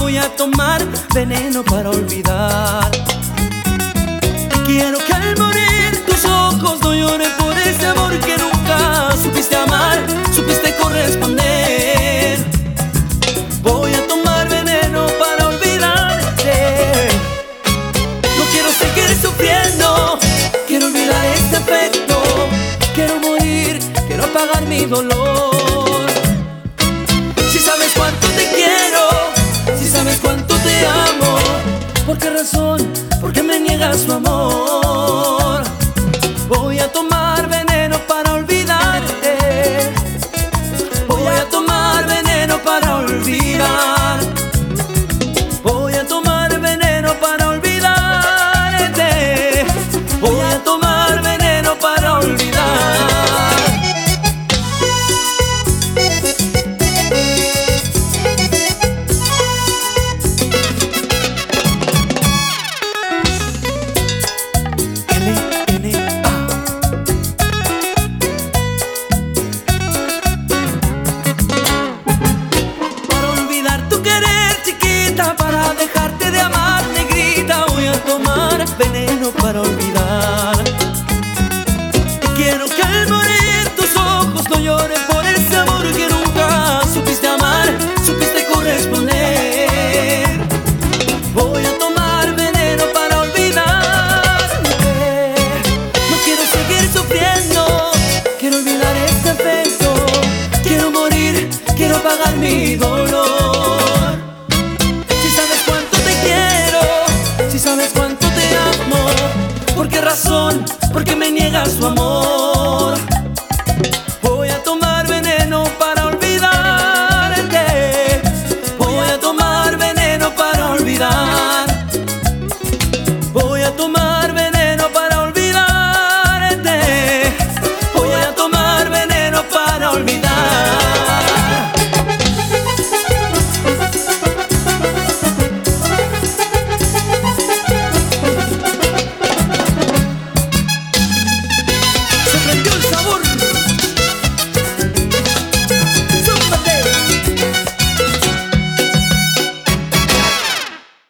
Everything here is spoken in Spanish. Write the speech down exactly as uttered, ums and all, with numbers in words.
voy a tomar veneno para olvidar. Quiero que al morir tus ojos no lloren por ese amor que nunca supiste amar, supiste corresponder. Voy a tomar veneno para olvidarte. No quiero seguir sufriendo, quiero olvidar este afecto. Quiero morir, quiero apagar mi dolor. Si sabes cuánto te quiero, si sabes cuánto te amo, ¿por qué razón? ¿Por qué me niegas tu amor? Voy a tomar veneno para olvidarte. Voy a tomar veneno para olvidar. Voy a tomar veneno para olvidarte. Voy a tomar veneno para olvidar. Para dejarte de amar, negrita, voy a tomar veneno para olvidar. Quiero que al morir tus ojos no lloren por ese amor que nunca supiste amar, supiste corresponder. Voy a tomar veneno para olvidarte. No quiero seguir sufriendo, quiero olvidar este afecto. Quiero morir, quiero apagar mi dolor. ¿Sabes cuánto te amo? ¿Por qué razón? ¿Por qué me niegas tu amor?